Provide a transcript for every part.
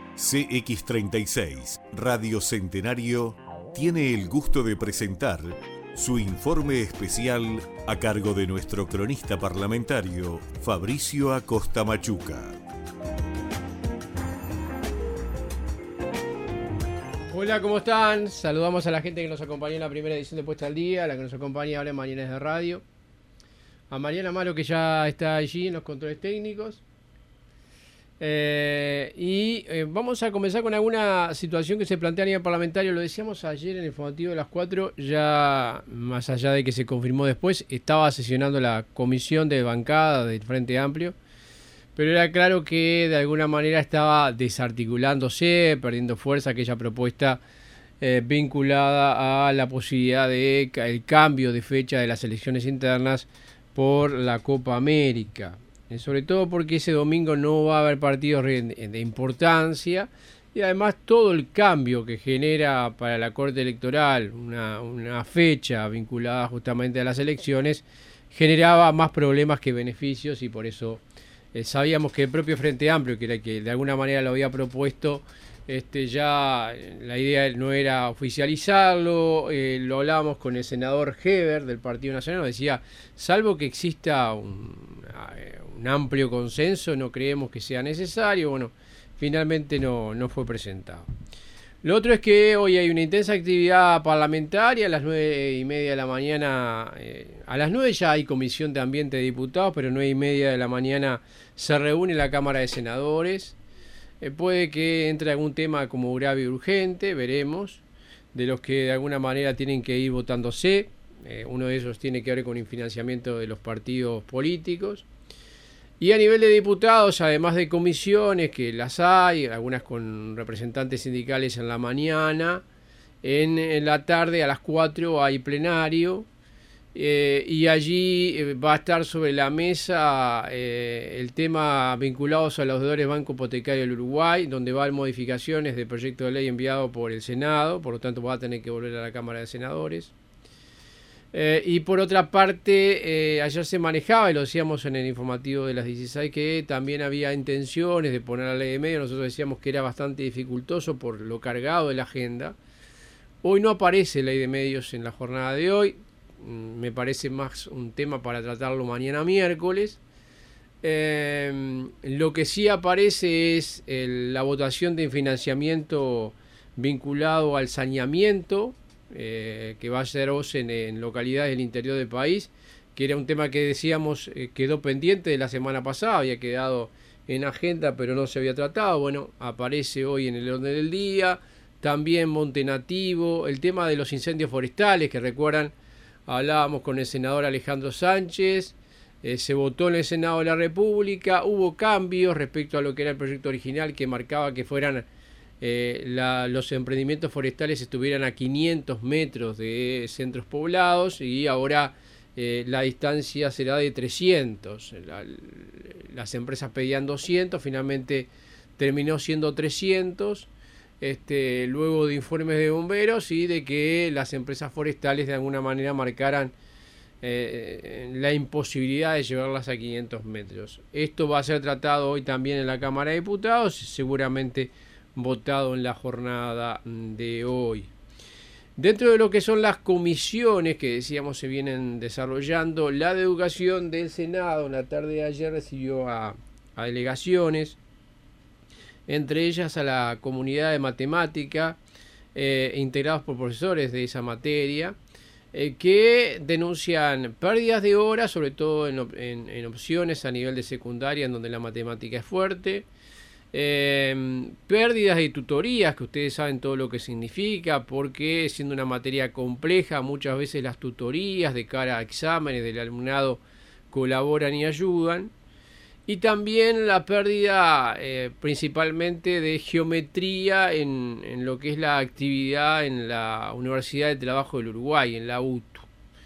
CX36 Radio Centenario tiene el gusto de presentar su informe especial a cargo de nuestro cronista parlamentario Fabricio Acosta Machuca. Hola, ¿cómo están? Saludamos a la gente que nos acompañó en la primera edición de Puesta al Día, a la que nos acompaña ahora en Mañanas de Radio, a Mariana Amaro, que ya está allí en los controles técnicos. Vamos a comenzar con alguna situación que se plantea a nivel parlamentario. Lo decíamos ayer en el informativo de las 4, ya más allá de que se confirmó después, estaba sesionando la comisión de bancada del Frente Amplio, pero era claro que de alguna manera estaba desarticulándose, perdiendo fuerza aquella propuesta vinculada a la posibilidad de el cambio de fecha de las elecciones internas por la Copa América. Sobre todo porque ese domingo no va a haber partidos de importancia y además todo el cambio que genera para la Corte Electoral una fecha vinculada justamente a las elecciones generaba más problemas que beneficios, y por eso sabíamos que el propio Frente Amplio, que era el que de alguna manera lo había propuesto, ya la idea no era oficializarlo. Lo hablábamos con el senador Heber del Partido Nacional, nos decía, salvo que exista un amplio consenso, no creemos que sea necesario. Bueno, finalmente no fue presentado. Lo otro es que hoy hay una intensa actividad parlamentaria a las 9:30 de la mañana. A las 9 ya hay comisión de ambiente de diputados, pero 9:30 de la mañana se reúne la Cámara de Senadores. Puede que entre algún tema como grave y urgente, veremos, de los que de alguna manera tienen que ir votándose. Uno de ellos tiene que ver con el financiamiento de los partidos políticos. Y a nivel de diputados, además de comisiones, que las hay, algunas con representantes sindicales en la mañana, en la tarde a las 4 hay plenario, y allí va a estar sobre la mesa el tema vinculados a los deudores Banco Hipotecario del Uruguay, donde va a haber modificaciones del proyecto de ley enviado por el Senado, por lo tanto va a tener que volver a la Cámara de Senadores. Y por otra parte, ayer se manejaba, y lo decíamos en el informativo de las 16, que también había intenciones de poner la ley de medios. Nosotros decíamos que era bastante dificultoso por lo cargado de la agenda. Hoy no aparece ley de medios en la jornada de hoy. Me parece más un tema para tratarlo mañana miércoles. Lo que sí aparece es la votación de financiamiento vinculado al saneamiento, que va a ser hoy en localidades del interior del país, que era un tema que decíamos quedó pendiente de la semana pasada, había quedado en agenda pero no se había tratado. Bueno, aparece hoy en el orden del día. También Monte Nativo, el tema de los incendios forestales, que recuerdan, hablábamos con el senador Alejandro Sánchez, se votó en el Senado de la República, hubo cambios respecto a lo que era el proyecto original, que marcaba que fueran los emprendimientos forestales estuvieran a 500 metros de centros poblados, y ahora la distancia será de 300. Las empresas pedían 200, finalmente terminó siendo 300, luego de informes de bomberos y de que las empresas forestales de alguna manera marcaran la imposibilidad de llevarlas a 500 metros. Esto va a ser tratado hoy también en la Cámara de Diputados, seguramente votado en la jornada de hoy. Dentro de lo que son las comisiones que decíamos se vienen desarrollando, la de Educación del Senado en la tarde de ayer recibió a delegaciones, entre ellas a la comunidad de matemática, integrados por profesores de esa materia, que denuncian pérdidas de horas, sobre todo en opciones a nivel de secundaria, en donde la matemática es fuerte. Pérdidas de tutorías, que ustedes saben todo lo que significa, porque siendo una materia compleja, muchas veces las tutorías de cara a exámenes del alumnado colaboran y ayudan. Y también la pérdida principalmente de geometría en lo que es la actividad en la Universidad de Trabajo del Uruguay, en la UTU,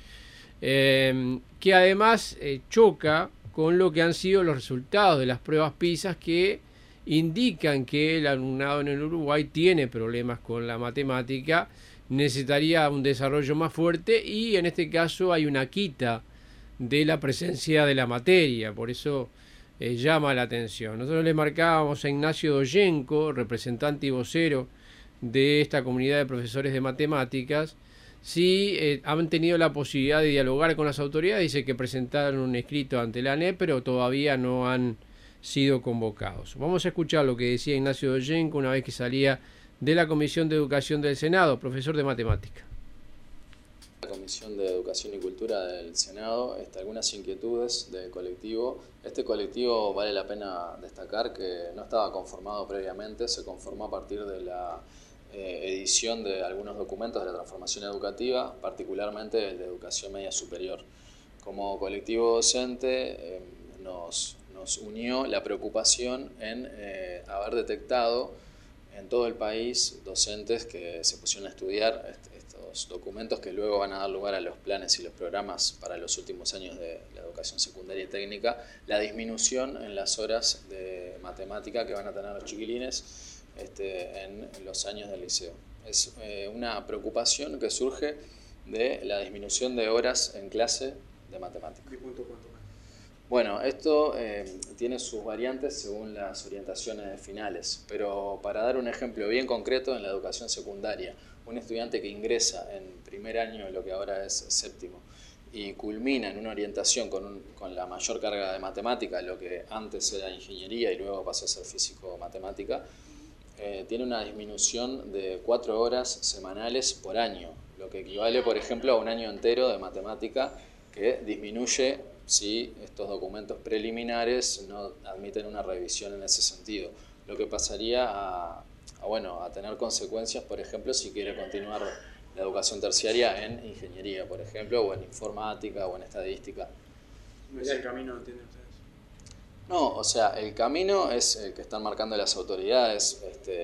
que además choca con lo que han sido los resultados de las pruebas PISA, que indican que el alumnado en el Uruguay tiene problemas con la matemática, necesitaría un desarrollo más fuerte, y en este caso hay una quita de la presencia de la materia. Por eso llama la atención. Nosotros le marcábamos a Ignacio Doyenco, representante y vocero de esta comunidad de profesores de matemáticas, si han tenido la posibilidad de dialogar con las autoridades. Dice que presentaron un escrito ante la ANEP, pero todavía no han sido convocados. Vamos a escuchar lo que decía Ignacio Doyenco una vez que salía de la Comisión de Educación del Senado, profesor de matemática. La Comisión de Educación y Cultura del Senado, algunas inquietudes del colectivo. Este colectivo, vale la pena destacar que no estaba conformado previamente, se conformó a partir de la edición de algunos documentos de la transformación educativa, particularmente el de educación media superior. Como colectivo docente nos unió la preocupación en haber detectado en todo el país docentes que se pusieron a estudiar estos documentos que luego van a dar lugar a los planes y los programas para los últimos años de la educación secundaria y técnica, la disminución en las horas de matemática que van a tener los chiquilines en los años del liceo. Es una preocupación que surge de la disminución de horas en clase de matemática. ¿De cuánto? Bueno, esto tiene sus variantes según las orientaciones finales, pero para dar un ejemplo bien concreto, en la educación secundaria, un estudiante que ingresa en primer año, lo que ahora es séptimo, y culmina en una orientación con la mayor carga de matemática, lo que antes era ingeniería y luego pasó a ser físico-matemática, tiene una disminución de 4 horas semanales por año, lo que equivale, por ejemplo, a un año entero de matemática que disminuye si estos documentos preliminares no admiten una revisión en ese sentido, lo que pasaría a tener consecuencias, por ejemplo, si quiere continuar la educación terciaria en ingeniería, por ejemplo, o en informática, o en estadística. ¿No es el camino, entienden ustedes? No, o sea, el camino es el que están marcando las autoridades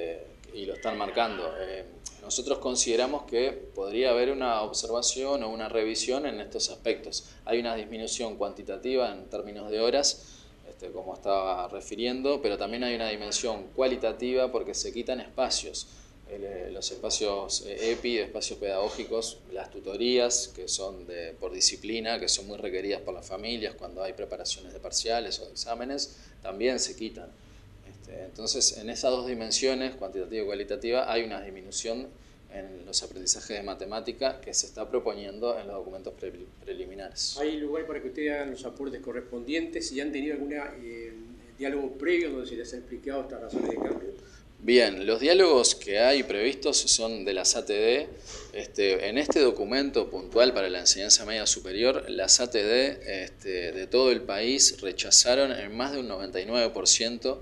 y lo están marcando. Nosotros consideramos que podría haber una observación o una revisión en estos aspectos. Hay una disminución cuantitativa en términos de horas, como estaba refiriendo, pero también hay una dimensión cualitativa porque se quitan espacios. Los espacios EPI, espacios pedagógicos, las tutorías que son por disciplina, que son muy requeridas por las familias cuando hay preparaciones de parciales o de exámenes, también se quitan. Entonces, en esas dos dimensiones, cuantitativa y cualitativa, hay una disminución en los aprendizajes de matemática que se está proponiendo en los documentos preliminares. ¿Hay lugar para que ustedes hagan los aportes correspondientes y han tenido algún diálogo previo donde se les ha explicado estas razones de cambio? Bien, los diálogos que hay previstos son de las ATD. En este documento puntual para la enseñanza media superior, las ATD de todo el país rechazaron en más de un 99%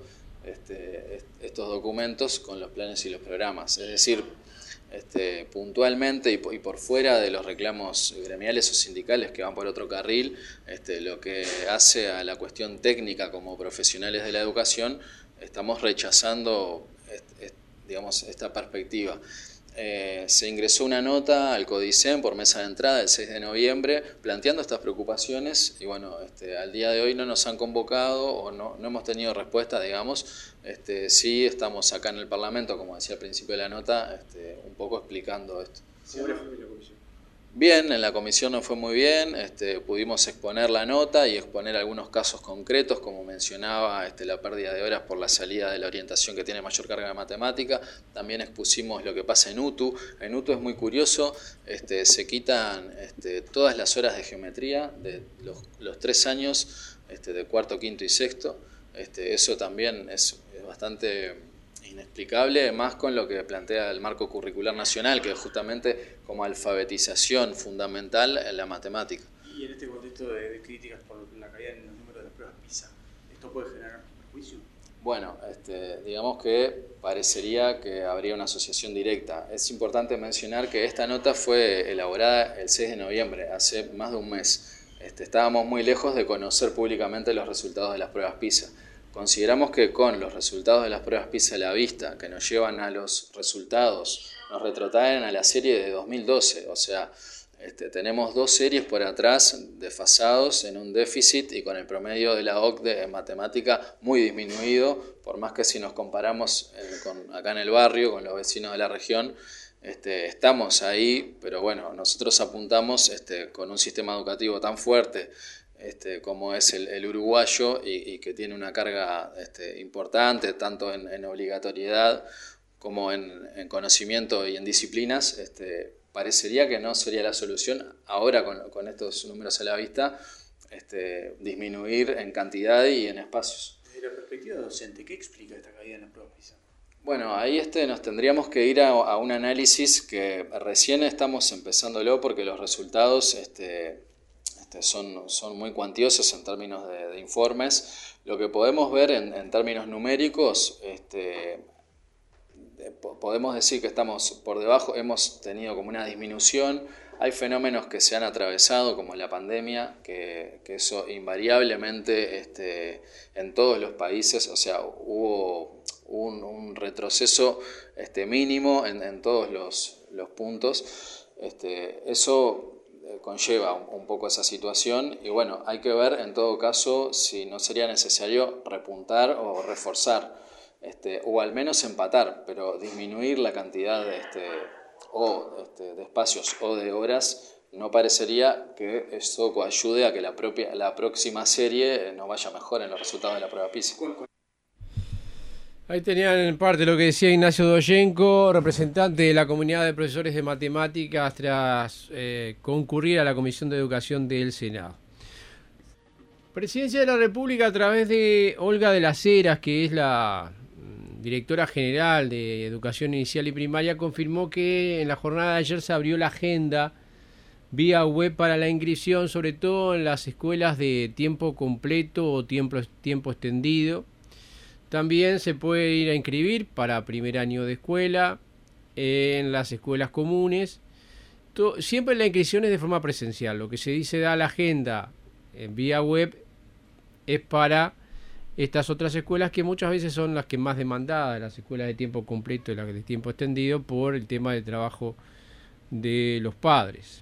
estos documentos con los planes y los programas. Es decir, puntualmente y por fuera de los reclamos gremiales o sindicales que van por otro carril, lo que hace a la cuestión técnica como profesionales de la educación, estamos rechazando esta perspectiva. Se ingresó una nota al CODICEN por mesa de entrada el 6 de noviembre planteando estas preocupaciones y al día de hoy no nos han convocado o no hemos tenido respuesta, digamos. Sí estamos acá en el Parlamento, como decía al principio de la nota, un poco explicando esto. ¿Cómo le fue en la comisión? Bien, en la comisión nos fue muy bien, pudimos exponer la nota y exponer algunos casos concretos, como mencionaba, la pérdida de horas por la salida de la orientación que tiene mayor carga de matemática. También expusimos lo que pasa en UTU. En UTU es muy curioso, se quitan todas las horas de geometría de los 3 años, de cuarto, quinto y sexto. Eso también es bastante inexplicable, más con lo que plantea el marco curricular nacional, que es justamente como alfabetización fundamental en la matemática. Y en este contexto de críticas por la caída en los números de las pruebas PISA, ¿esto puede generar perjuicio? Bueno, digamos que parecería que habría una asociación directa. Es importante mencionar que esta nota fue elaborada el 6 de noviembre, hace más de un mes. Estábamos muy lejos de conocer públicamente los resultados de las pruebas PISA. Consideramos que con los resultados de las pruebas PISA a la vista, que nos llevan a los resultados, nos retrotraen a la serie de 2012, o sea, tenemos 2 series por atrás desfasados en un déficit y con el promedio de la OCDE en matemática muy disminuido, por más que si nos comparamos acá en el barrio con los vecinos de la región, estamos ahí, pero bueno, nosotros apuntamos con un sistema educativo tan fuerte, como es el uruguayo y que tiene una carga importante tanto en obligatoriedad como en conocimiento y en disciplinas, parecería que no sería la solución ahora con estos números a la vista, disminuir en cantidad y en espacios. Desde la perspectiva docente, ¿qué explica esta caída en las pruebas PISA? Bueno, ahí nos tendríamos que ir a un análisis que recién estamos empezándolo porque los resultados son muy cuantiosos en términos de informes. Lo que podemos ver en términos numéricos, podemos decir que estamos por debajo, hemos tenido como una disminución. Hay fenómenos que se han atravesado, como la pandemia, que eso invariablemente en todos los países, o sea, hubo un retroceso mínimo en todos los puntos. Eso conlleva un poco esa situación y bueno, hay que ver en todo caso si no sería necesario repuntar o reforzar, o al menos empatar, pero disminuir la cantidad de espacios o de horas no parecería que esto ayude a que la próxima serie nos vaya mejor en los resultados de la prueba PISA. Ahí tenían en parte lo que decía Ignacio Doyenko, representante de la comunidad de profesores de matemáticas tras concurrir a la Comisión de Educación del Senado. Presidencia de la República, a través de Olga de las Heras, que es la directora general de Educación Inicial y Primaria, confirmó que en la jornada de ayer se abrió la agenda vía web para la inscripción, sobre todo en las escuelas de tiempo completo o tiempo extendido. También se puede ir a inscribir para primer año de escuela en las escuelas comunes. Siempre la inscripción es de forma presencial. Lo que se dice da la agenda en vía web es para estas otras escuelas que muchas veces son las que más demandadas, las escuelas de tiempo completo y las de tiempo extendido, por el tema del trabajo de los padres.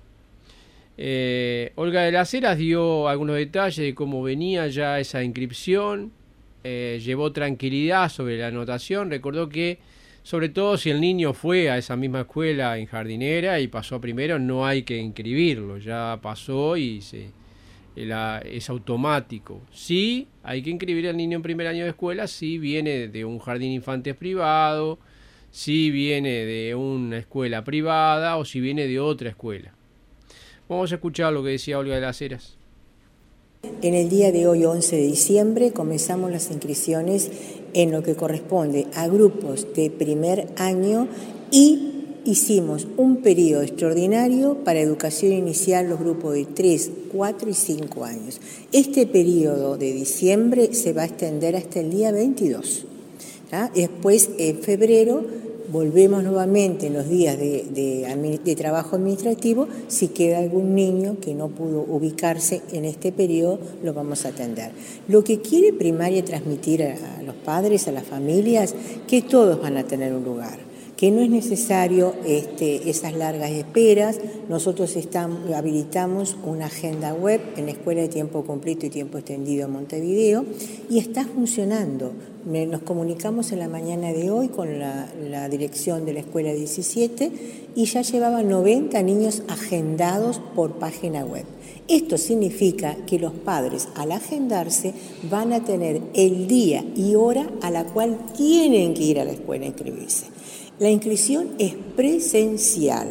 Olga de las Heras dio algunos detalles de cómo venía ya esa inscripción. Llevó tranquilidad sobre la anotación, recordó que sobre todo si el niño fue a esa misma escuela en Jardinera y pasó primero, no hay que inscribirlo, ya pasó y es automático. Sí, hay que inscribir al niño en primer año de escuela si viene de un jardín infantes privado, si viene de una escuela privada o si viene de otra escuela. Vamos a escuchar lo que decía Olga de las Heras. En el día de hoy, 11 de diciembre, comenzamos las inscripciones en lo que corresponde a grupos de primer año y hicimos un periodo extraordinario para educación inicial, los grupos de 3, 4 y 5 años. Este periodo de diciembre se va a extender hasta el día 22. Después, en febrero, volvemos nuevamente en los días de trabajo administrativo. Si queda algún niño que no pudo ubicarse en este periodo, lo vamos a atender. Lo que quiere Primaria transmitir a los padres, a las familias, que todos van a tener un lugar, que no es necesario esas largas esperas. Nosotros habilitamos una agenda web en la Escuela de Tiempo Completo y Tiempo Extendido en Montevideo y está funcionando. Nos comunicamos en la mañana de hoy con la dirección de la Escuela 17 y ya llevaban 90 niños agendados por página web. Esto significa que los padres, al agendarse, van a tener el día y hora a la cual tienen que ir a la escuela a inscribirse. La inscripción es presencial.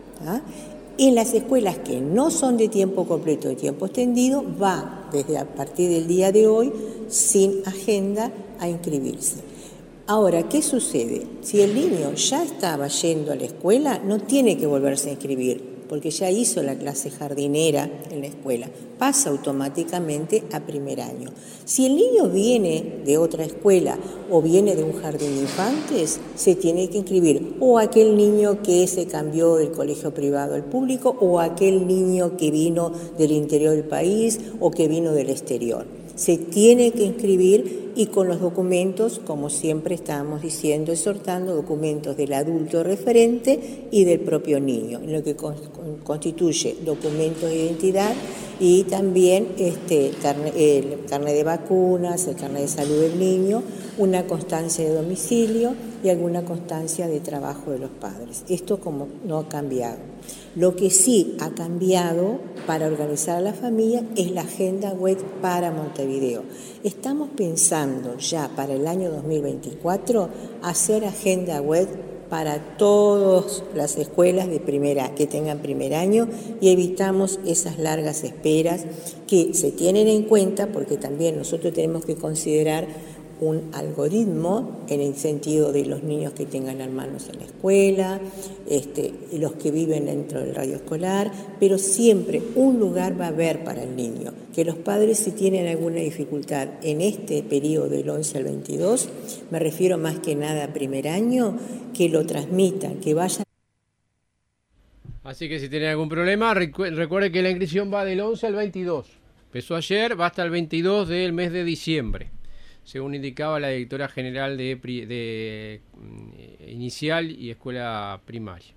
En las escuelas que no son de tiempo completo o de tiempo extendido, va desde a partir del día de hoy sin agenda a inscribirse. Ahora, ¿qué sucede? Si el niño ya estaba yendo a la escuela, no tiene que volverse a inscribir, porque ya hizo la clase jardinera en la escuela, pasa automáticamente a primer año. Si el niño viene de otra escuela o viene de un jardín de infantes, se tiene que inscribir, o aquel niño que se cambió del colegio privado al público, o aquel niño que vino del interior del país o que vino del exterior. Se tiene que inscribir y con los documentos, como siempre estábamos diciendo, exhortando, documentos del adulto referente y del propio niño, en lo que constituye documentos de identidad y también el carnet de vacunas, el carnet de salud del niño, una constancia de domicilio y alguna constancia de trabajo de los padres. Esto como no ha cambiado. Lo que sí ha cambiado para organizar a la familia es la agenda web para Montevideo. Estamos pensando ya para el año 2024 hacer agenda web para todas las escuelas de que tengan primer año y evitamos esas largas esperas que se tienen en cuenta porque también nosotros tenemos que considerar un algoritmo en el sentido de los niños que tengan hermanos en la escuela, los que viven dentro del radio escolar, pero siempre un lugar va a haber para el niño. Que los padres, si tienen alguna dificultad en este periodo del 11 al 22, me refiero más que nada a primer año, que lo transmitan, que vayan. Así que si tienen algún problema, recuerde que la inscripción va del 11 al 22. Empezó ayer, va hasta el 22 del mes de diciembre, según indicaba la directora general de inicial y escuela primaria.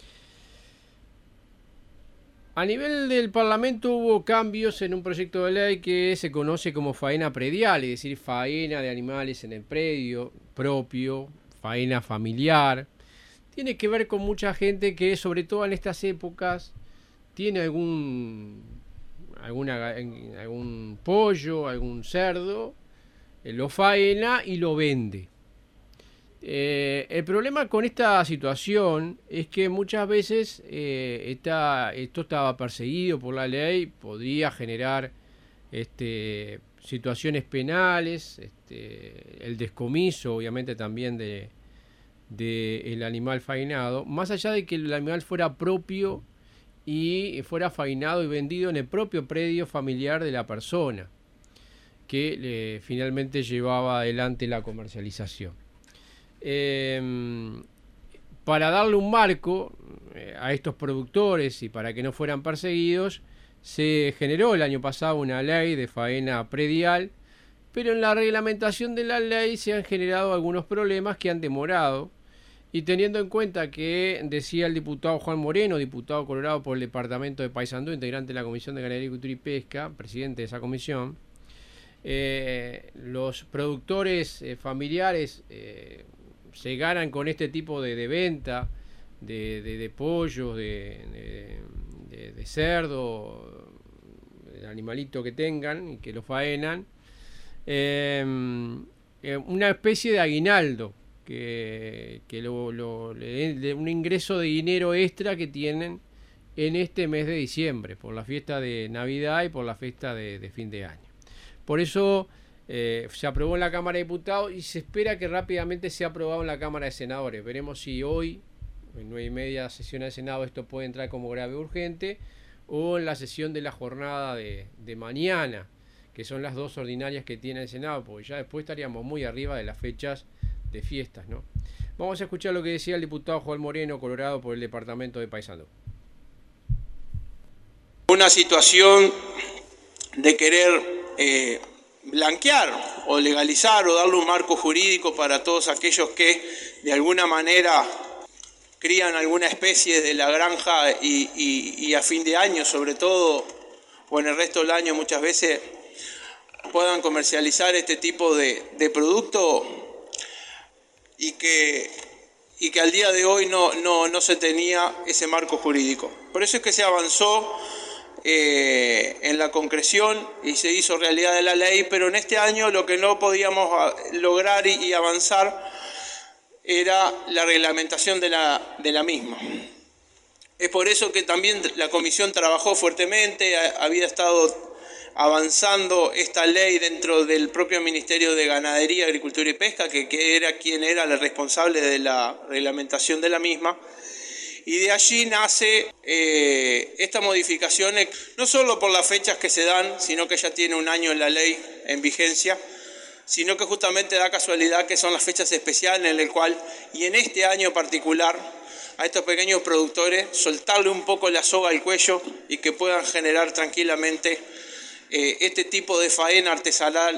A nivel del Parlamento hubo cambios en un proyecto de ley que se conoce como faena predial, es decir, faena de animales en el predio propio, faena familiar. Tiene que ver con mucha gente que, sobre todo en estas épocas, tiene algún pollo, algún cerdo, lo faena y lo vende. El problema con esta situación es que muchas veces esto estaba perseguido por la ley, podría generar situaciones penales, el descomiso obviamente también de el animal faenado, más allá de que el animal fuera propio y fuera faenado y vendido en el propio predio familiar de la persona que finalmente llevaba adelante la comercialización. Para darle un marco a estos productores y para que no fueran perseguidos, se generó el año pasado una ley de faena predial, pero en la reglamentación de la ley se han generado algunos problemas que han demorado, y teniendo en cuenta que decía el diputado Juan Moreno, diputado colorado por el departamento de Paysandú, integrante de la Comisión de Ganadería, Agricultura y Pesca, presidente de esa comisión, los productores familiares se ganan con este tipo de venta de pollos, de cerdo, el animalito que tengan y que lo faenan, una especie de aguinaldo que le dé un ingreso de dinero extra que tienen en este mes de diciembre por la fiesta de Navidad y por la fiesta de fin de año. Por eso se aprobó en la Cámara de Diputados y se espera que rápidamente sea aprobado en la Cámara de Senadores. Veremos si hoy, en 9:30 sesión del Senado, esto puede entrar como grave urgente, o en la sesión de la jornada de mañana, que son las dos ordinarias que tiene el Senado, porque ya después estaríamos muy arriba de las fechas de fiestas, ¿no? Vamos a escuchar lo que decía el diputado Juan Moreno, colorado por el departamento de Paysandú. Una situación de querer blanquear o legalizar o darle un marco jurídico para todos aquellos que de alguna manera crían alguna especie de la granja y a fin de año sobre todo, o en el resto del año muchas veces, puedan comercializar este tipo de producto y que al día de hoy no se tenía ese marco jurídico. Por eso es que se avanzó en la concreción y se hizo realidad de la ley, pero en este año lo que no podíamos lograr y avanzar era la reglamentación de la misma. Es por eso que también la comisión trabajó fuertemente, había estado avanzando esta ley dentro del propio Ministerio de Ganadería, Agricultura y Pesca, que era quien era el responsable de la reglamentación de la misma. Y de allí nace esta modificación, no solo por las fechas que se dan, sino que ya tiene un año en la ley en vigencia, sino que justamente da casualidad que son las fechas especiales en el cual, y en este año particular, a estos pequeños productores soltarle un poco la soga al cuello y que puedan generar tranquilamente este tipo de faena artesanal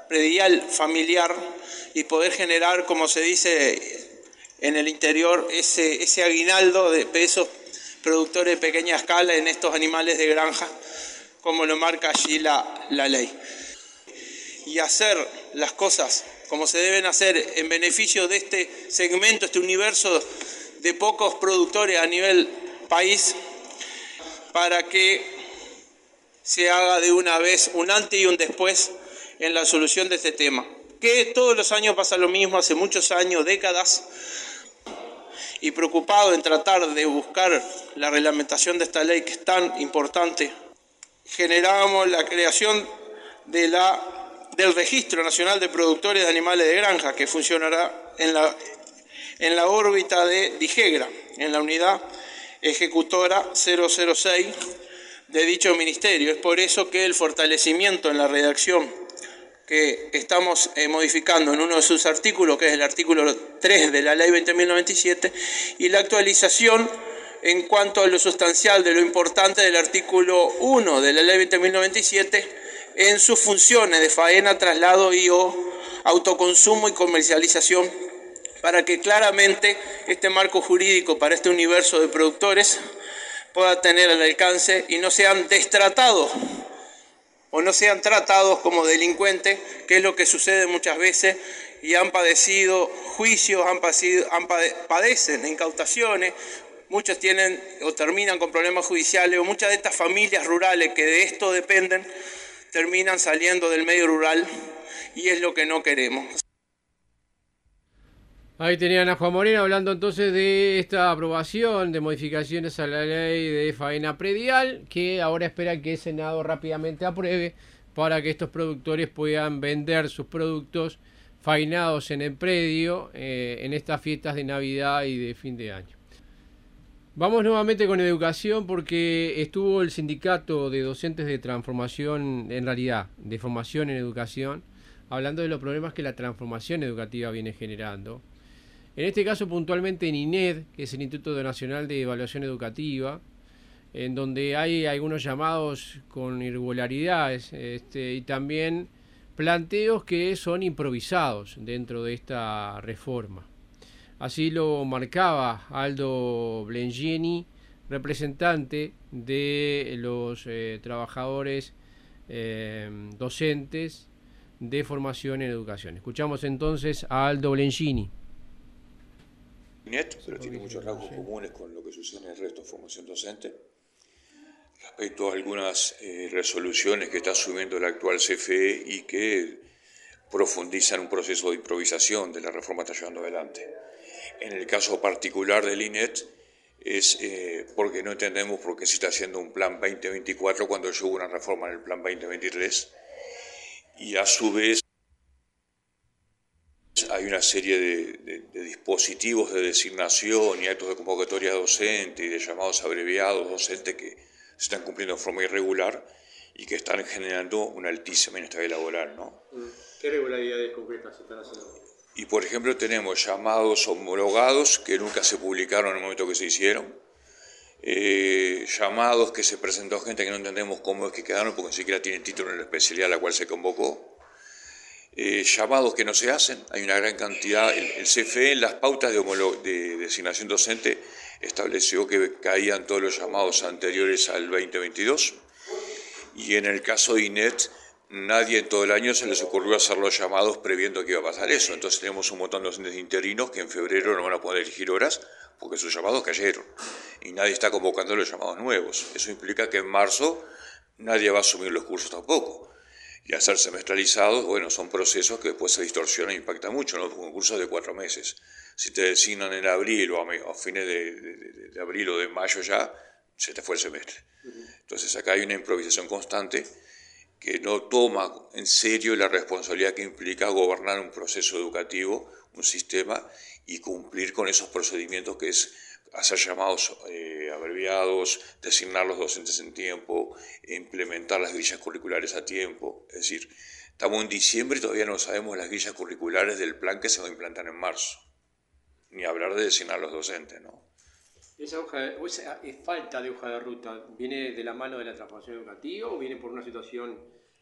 predial familiar y poder generar, como se dice en el interior, ese aguinaldo de esos productores de pequeña escala en estos animales de granja, como lo marca allí la ley. Y hacer las cosas como se deben hacer en beneficio de este segmento, este universo de pocos productores a nivel país, para que se haga de una vez un antes y un después en la solución de este tema. Que todos los años pasa lo mismo, hace muchos años, décadas, y preocupado en tratar de buscar la reglamentación de esta ley que es tan importante, generábamos la creación del Registro Nacional de Productores de Animales de Granja, que funcionará en la órbita de Dijegra, en la unidad ejecutora 006 de dicho ministerio. Es por eso que el fortalecimiento en la redacción que estamos modificando en uno de sus artículos, que es el artículo 3 de la Ley 20.097, y la actualización en cuanto a lo sustancial de lo importante del artículo 1 de la Ley 20.097 en sus funciones de faena, traslado y o autoconsumo y comercialización, para que claramente este marco jurídico para este universo de productores pueda tener al alcance y no sean destratados o no sean tratados como delincuentes, que es lo que sucede muchas veces, y han padecido juicios, padecen incautaciones, muchos tienen o terminan con problemas judiciales, o muchas de estas familias rurales que de esto dependen terminan saliendo del medio rural, y es lo que no queremos. Ahí tenían a Juan Moreno hablando entonces de esta aprobación de modificaciones a la ley de faena predial, que ahora espera que el Senado rápidamente apruebe para que estos productores puedan vender sus productos faenados en el predio en estas fiestas de Navidad y de fin de año. Vamos nuevamente con educación, porque estuvo el sindicato de docentes de transformación, en realidad, de formación en educación, hablando de los problemas que la transformación educativa viene generando. En este caso puntualmente en INED, que es el Instituto Nacional de Evaluación Educativa, en donde hay algunos llamados con irregularidades y también planteos que son improvisados dentro de esta reforma. Así lo marcaba Aldo Blengini, representante de los trabajadores docentes de formación en educación. Escuchamos entonces a Aldo Blengini. Pero tiene muchos rasgos comunes con lo que sucede en el resto de formación docente. Respecto a algunas resoluciones que está asumiendo la actual CFE y que profundizan un proceso de improvisación de la reforma que está llevando adelante. En el caso particular del INET es porque no entendemos por qué se está haciendo un plan 2024 cuando ya hubo una reforma en el plan 2023, y a su vez hay una serie de dispositivos de designación y actos de convocatoria docente y de llamados abreviados docentes que se están cumpliendo de forma irregular y que están generando una altísima inestabilidad laboral, ¿no? ¿Qué irregularidades concretas se están haciendo? Y por ejemplo tenemos llamados homologados que nunca se publicaron en el momento que se hicieron, llamados que se presentó gente que no entendemos cómo es que quedaron porque ni siquiera tienen título en la especialidad a la cual se convocó. Llamados que no se hacen, hay una gran cantidad. El CFE en las pautas de designación docente estableció que caían todos los llamados anteriores al 2022, y en el caso de INET nadie en todo el año se les ocurrió hacer los llamados previendo que iba a pasar eso. Entonces tenemos un montón de docentes interinos que en febrero no van a poder elegir horas porque sus llamados cayeron y nadie está convocando los llamados nuevos. Eso implica que en marzo nadie va a asumir los cursos tampoco. Y al ser semestralizados, bueno, son procesos que después se distorsionan e impactan mucho, ¿no? Un curso de 4 meses. Si te designan en abril o a fines de abril o de mayo ya, se te fue el semestre. Entonces acá hay una improvisación constante que no toma en serio la responsabilidad que implica gobernar un proceso educativo, un sistema, y cumplir con esos procedimientos que es hacer llamados abreviados, designar los docentes en tiempo, implementar las grillas curriculares a tiempo. Es decir, estamos en diciembre y todavía no sabemos las grillas curriculares del plan que se va a implantar en marzo. Ni hablar de designar los docentes, ¿no? ¿Esa falta de hoja de ruta viene de la mano de la transformación educativa o viene por una situación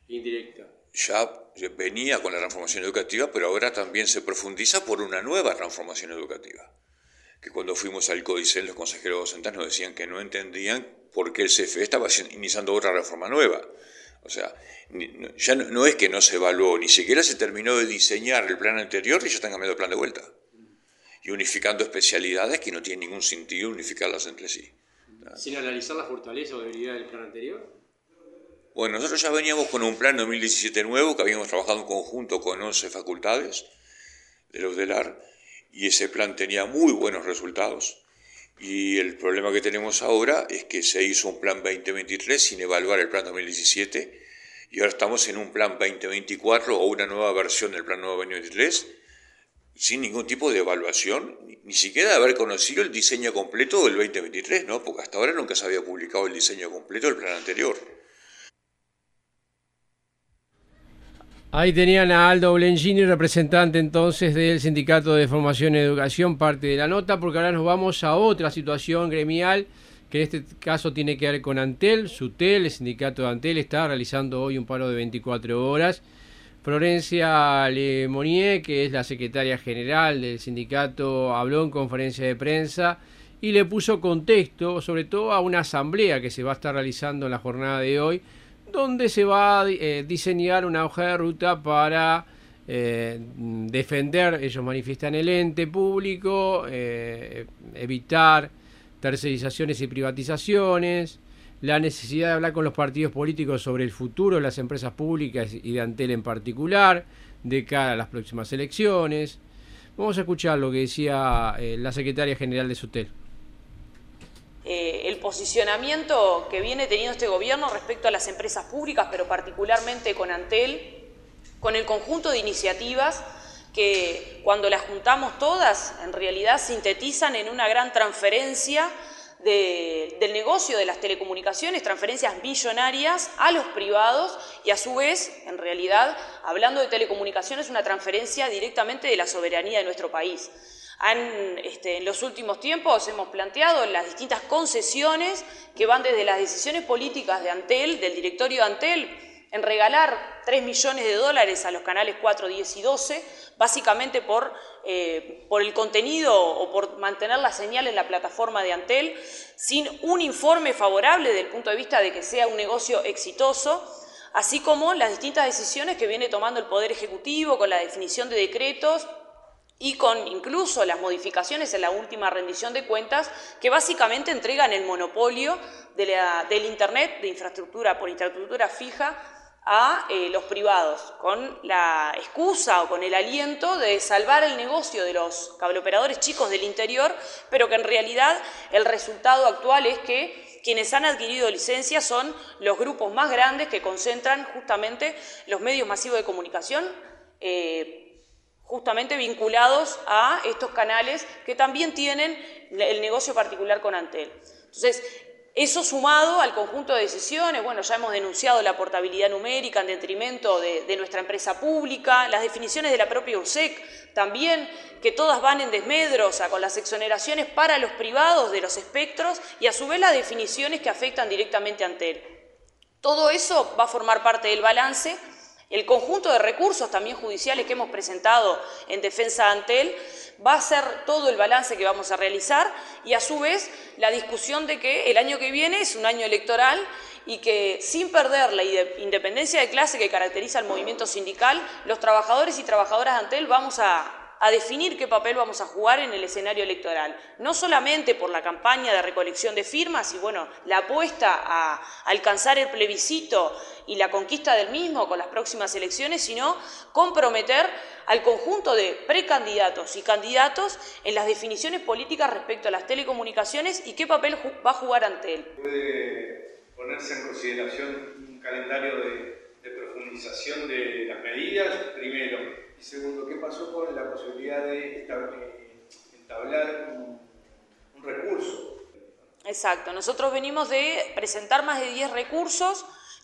Indirecta. Ya venía con la transformación educativa, pero ahora también se profundiza por una nueva transformación educativa. Que cuando fuimos al Códice, los consejeros docentes nos decían que no entendían por qué el CFE estaba iniciando otra reforma nueva. O sea, ya no es que no se evaluó, ni siquiera se terminó de diseñar el plan anterior y ya están cambiando el plan de vuelta. Y unificando especialidades que no tiene ningún sentido unificarlas entre sí. Sin analizar la fortaleza o debilidad del plan anterior. Bueno, nosotros ya veníamos con un plan 2017 nuevo que habíamos trabajado en conjunto con 11 facultades de la UDELAR y ese plan tenía muy buenos resultados. Y el problema que tenemos ahora es que se hizo un plan 2023 sin evaluar el plan 2017 y ahora estamos en un plan 2024 o una nueva versión del plan 2023 sin ningún tipo de evaluación, ni siquiera de haber conocido el diseño completo del 2023, ¿no? Porque hasta ahora nunca se había publicado el diseño completo del plan anterior. Ahí tenían a Aldo Blengini, representante entonces del Sindicato de Formación y Educación, parte de la nota, porque ahora nos vamos a otra situación gremial, que en este caso tiene que ver con Antel. SUTEL, el sindicato de Antel, está realizando hoy un paro de 24 horas. Florencia Lemonnier, que es la secretaria general del sindicato, habló en conferencia de prensa y le puso contexto, sobre todo a una asamblea que se va a estar realizando en la jornada de hoy, donde se va a diseñar una hoja de ruta para defender, ellos manifiestan, el ente público, evitar tercerizaciones y privatizaciones, la necesidad de hablar con los partidos políticos sobre el futuro de las empresas públicas y de Antel en particular, de cara a las próximas elecciones. Vamos a escuchar lo que decía la secretaria general de SUTEL. El posicionamiento que viene teniendo este gobierno respecto a las empresas públicas, pero particularmente con Antel, con el conjunto de iniciativas que cuando las juntamos todas, en realidad sintetizan en una gran transferencia del negocio de las telecomunicaciones, transferencias millonarias a los privados y a su vez, en realidad, hablando de telecomunicaciones, una transferencia directamente de la soberanía de nuestro país. En los últimos tiempos hemos planteado las distintas concesiones que van desde las decisiones políticas de Antel, del directorio de Antel, en regalar $3 millones a los canales 4, 10 y 12, básicamente por el contenido o por mantener la señal en la plataforma de Antel, sin un informe favorable desde el punto de vista de que sea un negocio exitoso, así como las distintas decisiones que viene tomando el Poder Ejecutivo con la definición de decretos y con incluso las modificaciones en la última rendición de cuentas que básicamente entregan el monopolio del Internet de infraestructura por infraestructura fija a los privados, con la excusa o con el aliento de salvar el negocio de los cableoperadores chicos del interior, pero que en realidad el resultado actual es que quienes han adquirido licencias son los grupos más grandes que concentran justamente los medios masivos de comunicación, justamente vinculados a estos canales que también tienen el negocio particular con Antel. Entonces, eso sumado al conjunto de decisiones, bueno, ya hemos denunciado la portabilidad numérica en detrimento de nuestra empresa pública, las definiciones de la propia URSEC también, que todas van en desmedro, o sea, con las exoneraciones para los privados de los espectros y a su vez las definiciones que afectan directamente a Antel. Todo eso va a formar parte del balance. El conjunto de recursos también judiciales que hemos presentado en defensa de Antel va a ser todo el balance que vamos a realizar y a su vez la discusión de que el año que viene es un año electoral y que sin perder la independencia de clase que caracteriza al movimiento sindical, los trabajadores y trabajadoras de Antel vamos a definir qué papel vamos a jugar en el escenario electoral. No solamente por la campaña de recolección de firmas y bueno, la apuesta a alcanzar el plebiscito y la conquista del mismo con las próximas elecciones, sino comprometer al conjunto de precandidatos y candidatos en las definiciones políticas respecto a las telecomunicaciones y qué papel va a jugar Antel. ¿Puede ponerse en consideración un calendario de profundización de las medidas, primero? Y segundo, ¿qué pasó con la posibilidad de entablar un recurso? Exacto, nosotros venimos de presentar más de 10 recursos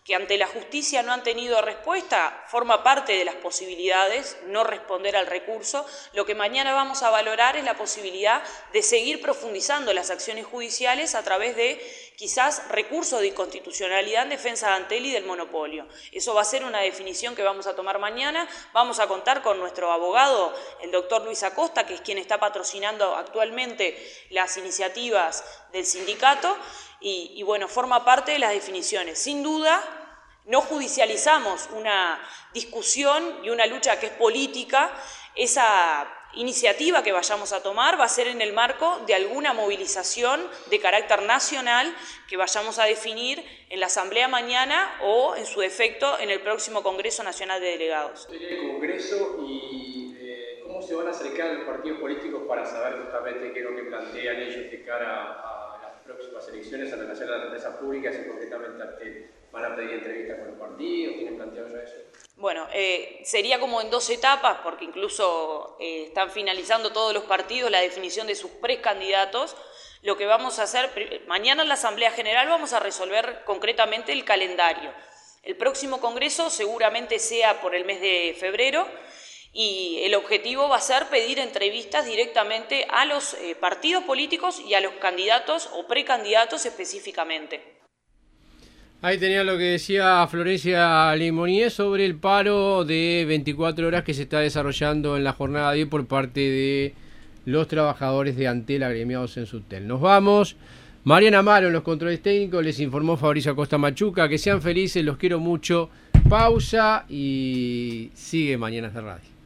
que ante la justicia no han tenido respuesta, forma parte de las posibilidades no responder al recurso. Lo que mañana vamos a valorar es la posibilidad de seguir profundizando las acciones judiciales a través de quizás recursos de inconstitucionalidad en defensa de Antel y del monopolio. Eso va a ser una definición que vamos a tomar mañana. Vamos a contar con nuestro abogado, el doctor Luis Acosta, que es quien está patrocinando actualmente las iniciativas del sindicato, y bueno, forma parte de las definiciones. Sin duda, no judicializamos una discusión y una lucha que es política. Esa iniciativa que vayamos a tomar va a ser en el marco de alguna movilización de carácter nacional que vayamos a definir en la Asamblea mañana o, en su defecto, en el próximo Congreso Nacional de Delegados. ¿El Congreso y cómo se van a acercar a los partidos políticos para saber justamente qué es lo que plantean ellos de cara a las próximas elecciones en relación a las empresas públicas y concretamente Antel? ¿Van a pedir entrevistas con los partidos? ¿Tienen planteado ya eso? Bueno, sería como en 2 etapas, porque incluso están finalizando todos los partidos la definición de sus precandidatos. Lo que vamos a hacer, mañana en la Asamblea General vamos a resolver concretamente el calendario. El próximo Congreso seguramente sea por el mes de febrero, y el objetivo va a ser pedir entrevistas directamente a los partidos políticos y a los candidatos o precandidatos específicamente. Ahí tenía lo que decía Florencia Limonier sobre el paro de 24 horas que se está desarrollando en la jornada de hoy por parte de los trabajadores de Antel agremiados en Subtel. Nos vamos. Mariana Amaro en los controles técnicos, les informó Fabricio Acosta Machuca. Que sean felices, los quiero mucho. Pausa y sigue Mañanas de Radio.